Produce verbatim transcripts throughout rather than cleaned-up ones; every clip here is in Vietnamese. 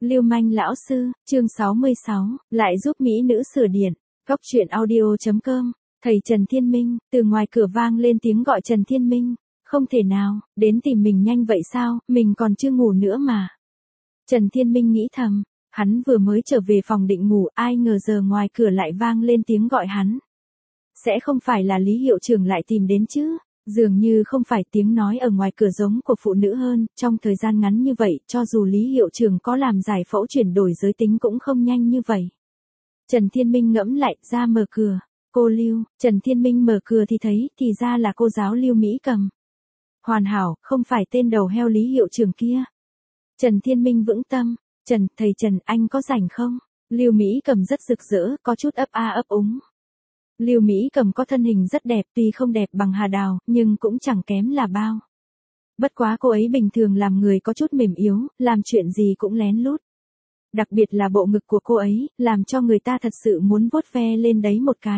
Lưu manh lão sư, chương sáu mươi sáu, lại giúp mỹ nữ sửa điện. Góc truyện audio chấm com. Thầy Trần Thiên Minh, từ ngoài cửa vang lên tiếng gọi Trần Thiên Minh. Không thể nào, đến tìm mình nhanh vậy sao, mình còn chưa ngủ nữa mà. Trần Thiên Minh nghĩ thầm, hắn vừa mới trở về phòng định ngủ, ai ngờ giờ ngoài cửa lại vang lên tiếng gọi hắn. Sẽ không phải là Lý hiệu trưởng lại tìm đến chứ? Dường như không phải, tiếng nói ở ngoài cửa giống của phụ nữ hơn, trong thời gian ngắn như vậy, cho dù Lý hiệu trưởng có làm giải phẫu chuyển đổi giới tính cũng không nhanh như vậy. Trần Thiên Minh ngẫm lại, ra mở cửa. Cô Lưu, Trần Thiên Minh mở cửa thì thấy, thì ra là cô giáo Lưu Mỹ Cầm. Hoàn hảo, không phải tên đầu heo Lý hiệu trưởng kia. Trần Thiên Minh vững tâm, Trần, thầy Trần, anh có rảnh không? Lưu Mỹ Cầm rất rực rỡ, có chút ấp a ấp úng. Lưu Mỹ Cầm có thân hình rất đẹp, tuy không đẹp bằng Hà Đào, nhưng cũng chẳng kém là bao. Bất quá cô ấy bình thường làm người có chút mềm yếu, làm chuyện gì cũng lén lút. Đặc biệt là bộ ngực của cô ấy, làm cho người ta thật sự muốn vuốt ve lên đấy một cái.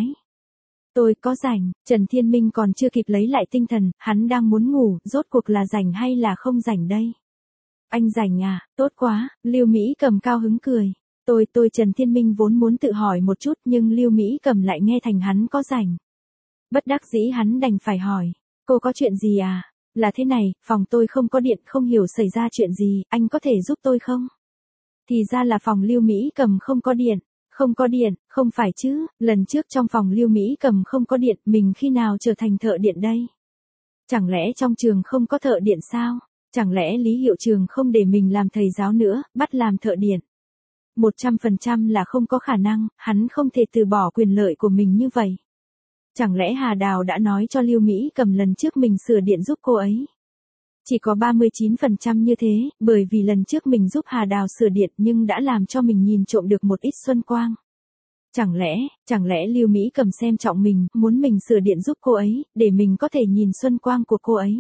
Tôi có rảnh, Trần Thiên Minh còn chưa kịp lấy lại tinh thần, hắn đang muốn ngủ, rốt cuộc là rảnh hay là không rảnh đây? Anh rảnh à, tốt quá, Lưu Mỹ Cầm cao hứng cười. Tôi, tôi Trần Thiên Minh vốn muốn tự hỏi một chút nhưng Lưu Mỹ Cầm lại nghe thành hắn có rảnh. Bất đắc dĩ hắn đành phải hỏi, cô có chuyện gì à? Là thế này, phòng tôi không có điện, không hiểu xảy ra chuyện gì, anh có thể giúp tôi không? Thì ra là phòng Lưu Mỹ Cầm không có điện. Không có điện, không phải chứ, lần trước trong phòng Lưu Mỹ Cầm không có điện, mình khi nào trở thành thợ điện đây? Chẳng lẽ trong trường không có thợ điện sao? Chẳng lẽ Lý hiệu trường không để mình làm thầy giáo nữa, bắt làm thợ điện? Một trăm phần trăm là không có khả năng, hắn không thể từ bỏ quyền lợi của mình như vậy. Chẳng lẽ Hà Đào đã nói cho Lưu Mỹ Cầm lần trước mình sửa điện giúp cô ấy? Chỉ có ba mươi chín phần trăm như thế, bởi vì lần trước mình giúp Hà Đào sửa điện nhưng đã làm cho mình nhìn trộm được một ít xuân quang. Chẳng lẽ, chẳng lẽ Lưu Mỹ Cầm xem trọng mình, muốn mình sửa điện giúp cô ấy, để mình có thể nhìn xuân quang của cô ấy?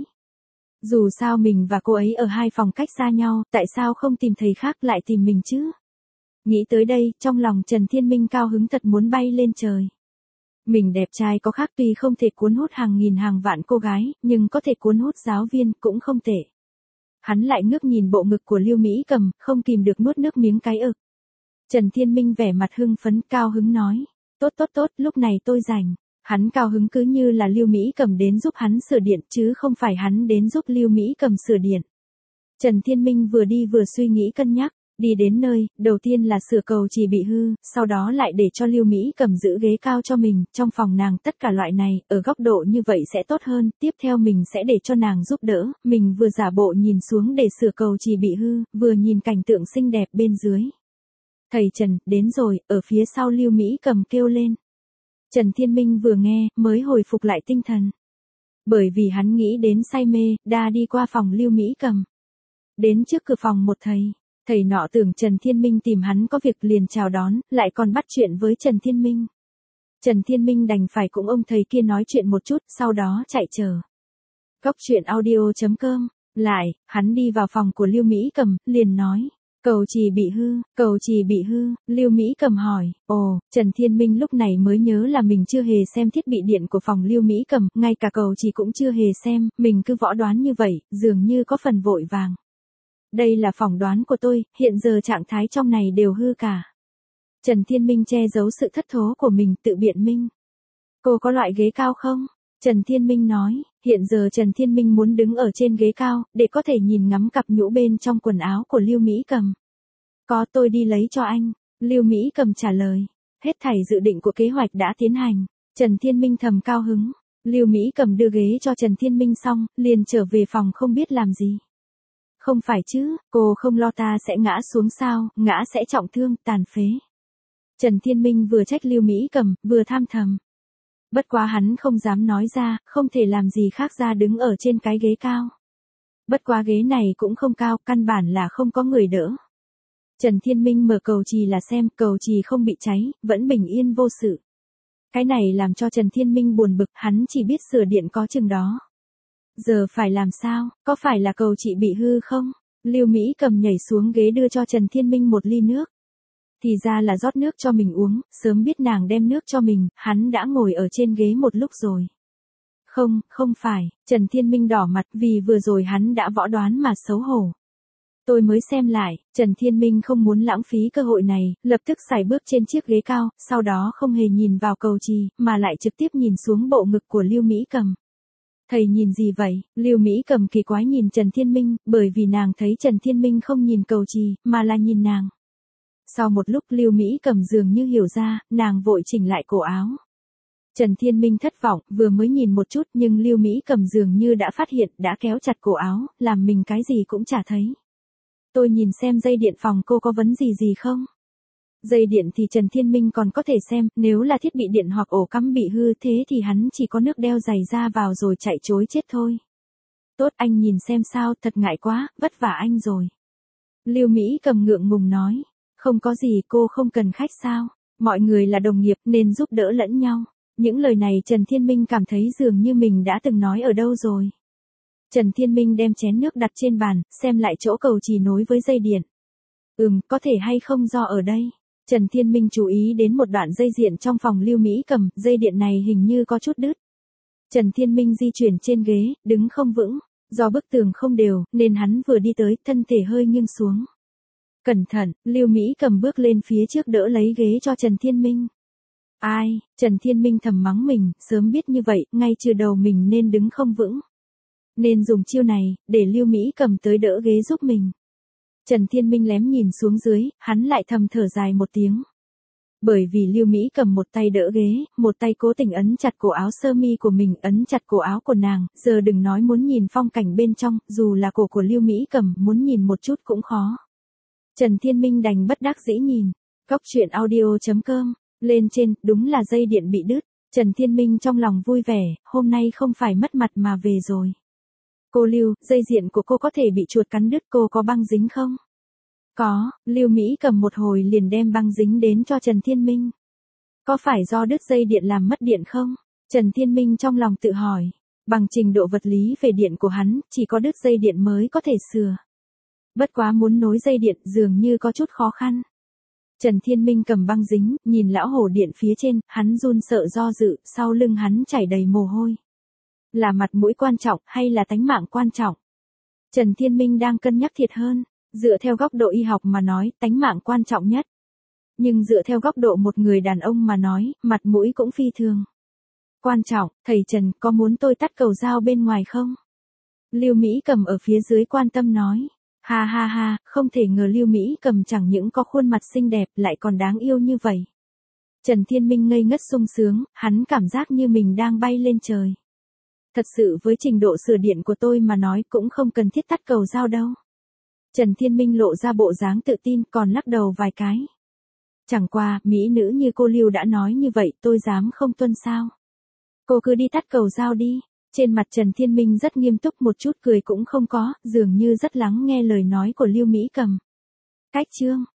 Dù sao mình và cô ấy ở hai phòng cách xa nhau, tại sao không tìm thầy khác lại tìm mình chứ? Nghĩ tới đây, trong lòng Trần Thiên Minh cao hứng thật muốn bay lên trời. Mình đẹp trai có khác, tuy không thể cuốn hút hàng nghìn hàng vạn cô gái, nhưng có thể cuốn hút giáo viên, cũng không tệ. Hắn lại ngước nhìn bộ ngực của Lưu Mỹ Cầm, không kìm được nuốt nước miếng cái ực. Trần Thiên Minh vẻ mặt hưng phấn, cao hứng nói, tốt tốt tốt, lúc này tôi rảnh. Hắn cao hứng cứ như là Lưu Mỹ Cầm đến giúp hắn sửa điện, chứ không phải hắn đến giúp Lưu Mỹ Cầm sửa điện. Trần Thiên Minh vừa đi vừa suy nghĩ cân nhắc. Đi đến nơi, đầu tiên là sửa cầu chì bị hư, sau đó lại để cho Lưu Mỹ Cầm giữ ghế cao cho mình, trong phòng nàng tất cả loại này, ở góc độ như vậy sẽ tốt hơn, tiếp theo mình sẽ để cho nàng giúp đỡ, mình vừa giả bộ nhìn xuống để sửa cầu chì bị hư, vừa nhìn cảnh tượng xinh đẹp bên dưới. Thầy Trần, đến rồi, ở phía sau Lưu Mỹ Cầm kêu lên. Trần Thiên Minh vừa nghe, mới hồi phục lại tinh thần. Bởi vì hắn nghĩ đến say mê, đã đi qua phòng Lưu Mỹ Cầm. Đến trước cửa phòng một thầy. Thầy nọ tưởng Trần Thiên Minh tìm hắn có việc liền chào đón, lại còn bắt chuyện với Trần Thiên Minh. Trần Thiên Minh đành phải cùng ông thầy kia nói chuyện một chút, sau đó chạy chờ. Góc truyện audio chấm com. Lại, hắn đi vào phòng của Lưu Mỹ Cầm, liền nói. Cầu chì bị hư, cầu chì bị hư, Lưu Mỹ Cầm hỏi. Ồ, Trần Thiên Minh lúc này mới nhớ là mình chưa hề xem thiết bị điện của phòng Lưu Mỹ Cầm, ngay cả cầu chì cũng chưa hề xem, mình cứ võ đoán như vậy, dường như có phần vội vàng. Đây là phỏng đoán của tôi, hiện giờ trạng thái trong này đều hư cả. Trần Thiên Minh che giấu sự thất thố của mình, tự biện minh. Cô có loại ghế cao không? Trần Thiên Minh nói, hiện giờ Trần Thiên Minh muốn đứng ở trên ghế cao, để có thể nhìn ngắm cặp nhũ bên trong quần áo của Lưu Mỹ Cầm. Có, tôi đi lấy cho anh. Lưu Mỹ Cầm trả lời. Hết thảy dự định của kế hoạch đã tiến hành. Trần Thiên Minh thầm cao hứng. Lưu Mỹ Cầm đưa ghế cho Trần Thiên Minh xong, liền trở về phòng không biết làm gì. Không phải chứ, cô không lo ta sẽ ngã xuống sao, ngã sẽ trọng thương, tàn phế. Trần Thiên Minh vừa trách Lưu Mỹ Cầm, vừa tham thầm. Bất quá hắn không dám nói ra, không thể làm gì khác ra đứng ở trên cái ghế cao. Bất quá ghế này cũng không cao, căn bản là không có người đỡ. Trần Thiên Minh mở cầu chì là xem, cầu chì không bị cháy, vẫn bình yên vô sự. Cái này làm cho Trần Thiên Minh buồn bực, hắn chỉ biết sửa điện có chừng đó. Giờ phải làm sao, có phải là cầu chị bị hư không? Lưu Mỹ Cầm nhảy xuống ghế đưa cho Trần Thiên Minh một ly nước. Thì ra là rót nước cho mình uống, sớm biết nàng đem nước cho mình, hắn đã ngồi ở trên ghế một lúc rồi. Không, không phải, Trần Thiên Minh đỏ mặt vì vừa rồi hắn đã võ đoán mà xấu hổ. Tôi mới xem lại, Trần Thiên Minh không muốn lãng phí cơ hội này, lập tức sải bước trên chiếc ghế cao, sau đó không hề nhìn vào cầu chì, mà lại trực tiếp nhìn xuống bộ ngực của Lưu Mỹ Cầm. Thầy nhìn gì vậy? Lưu Mỹ Cầm kỳ quái nhìn Trần Thiên Minh, bởi vì nàng thấy Trần Thiên Minh không nhìn cầu chì, mà là nhìn nàng. Sau một lúc Lưu Mỹ Cầm dường như hiểu ra, nàng vội chỉnh lại cổ áo. Trần Thiên Minh thất vọng, vừa mới nhìn một chút nhưng Lưu Mỹ Cầm dường như đã phát hiện, đã kéo chặt cổ áo, làm mình cái gì cũng chả thấy. Tôi nhìn xem dây điện phòng cô có vấn gì gì không? Dây điện thì Trần Thiên Minh còn có thể xem, nếu là thiết bị điện hoặc ổ cắm bị hư thế thì hắn chỉ có nước đeo giày ra vào rồi chạy trối chết thôi. Tốt, anh nhìn xem sao, thật ngại quá, vất vả anh rồi. Lưu Mỹ Cầm ngượng ngùng nói, không có gì, cô không cần khách sao, mọi người là đồng nghiệp nên giúp đỡ lẫn nhau. Những lời này Trần Thiên Minh cảm thấy dường như mình đã từng nói ở đâu rồi. Trần Thiên Minh đem chén nước đặt trên bàn, xem lại chỗ cầu chì nối với dây điện. Ừm, có thể hay không do ở đây. Trần Thiên Minh chú ý đến một đoạn dây điện trong phòng Lưu Mỹ Cầm, dây điện này hình như có chút đứt. Trần Thiên Minh di chuyển trên ghế, đứng không vững, do bức tường không đều, nên hắn vừa đi tới, thân thể hơi nghiêng xuống. Cẩn thận, Lưu Mỹ Cầm bước lên phía trước đỡ lấy ghế cho Trần Thiên Minh. Ai, Trần Thiên Minh thầm mắng mình, sớm biết như vậy, ngay từ đầu mình nên đứng không vững. Nên dùng chiêu này, để Lưu Mỹ Cầm tới đỡ ghế giúp mình. Trần Thiên Minh lém nhìn xuống dưới, hắn lại thầm thở dài một tiếng. Bởi vì Lưu Mỹ Cầm một tay đỡ ghế, một tay cố tình ấn chặt cổ áo sơ mi của mình, ấn chặt cổ áo của nàng, giờ đừng nói muốn nhìn phong cảnh bên trong, dù là cổ của Lưu Mỹ Cầm, muốn nhìn một chút cũng khó. Trần Thiên Minh đành bất đắc dĩ nhìn. Góc truyện audio chấm com, lên trên, đúng là dây điện bị đứt. Trần Thiên Minh trong lòng vui vẻ, hôm nay không phải mất mặt mà về rồi. Cô Lưu, dây điện của cô có thể bị chuột cắn đứt, cô có băng dính không? Có, Lưu Mỹ Cầm một hồi liền đem băng dính đến cho Trần Thiên Minh. Có phải do đứt dây điện làm mất điện không? Trần Thiên Minh trong lòng tự hỏi. Bằng trình độ vật lý về điện của hắn, chỉ có đứt dây điện mới có thể sửa. Bất quá muốn nối dây điện dường như có chút khó khăn. Trần Thiên Minh cầm băng dính, nhìn lão hổ điện phía trên, hắn run sợ do dự, sau lưng hắn chảy đầy mồ hôi. Là mặt mũi quan trọng hay là tánh mạng quan trọng? Trần Thiên Minh đang cân nhắc thiệt hơn, dựa theo góc độ y học mà nói, tánh mạng quan trọng nhất. Nhưng dựa theo góc độ một người đàn ông mà nói, mặt mũi cũng phi thường quan trọng. Thầy Trần, có muốn tôi tắt cầu dao bên ngoài không? Lưu Mỹ Cầm ở phía dưới quan tâm nói. Ha ha ha, không thể ngờ Lưu Mỹ Cầm chẳng những có khuôn mặt xinh đẹp lại còn đáng yêu như vậy. Trần Thiên Minh ngây ngất sung sướng, hắn cảm giác như mình đang bay lên trời. Thật sự với trình độ sửa điện của tôi mà nói cũng không cần thiết tắt cầu dao đâu. Trần Thiên Minh lộ ra bộ dáng tự tin còn lắc đầu vài cái. Chẳng qua, mỹ nữ như cô Lưu đã nói như vậy tôi dám không tuân sao. Cô cứ đi tắt cầu dao đi. Trên mặt Trần Thiên Minh rất nghiêm túc, một chút cười cũng không có, dường như rất lắng nghe lời nói của Lưu Mỹ Cầm. Cách chương